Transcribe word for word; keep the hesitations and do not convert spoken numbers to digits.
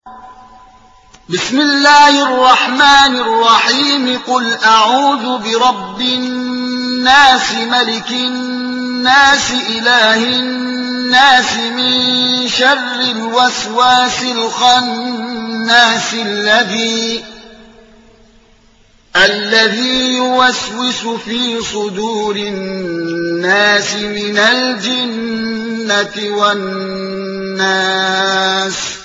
بسم الله الرحمن الرحيم قل أعوذ برب الناس ملك الناس إله الناس من شر الوسواس الخناس الذي الذي يوسوس في صدور الناس من الجنة والناس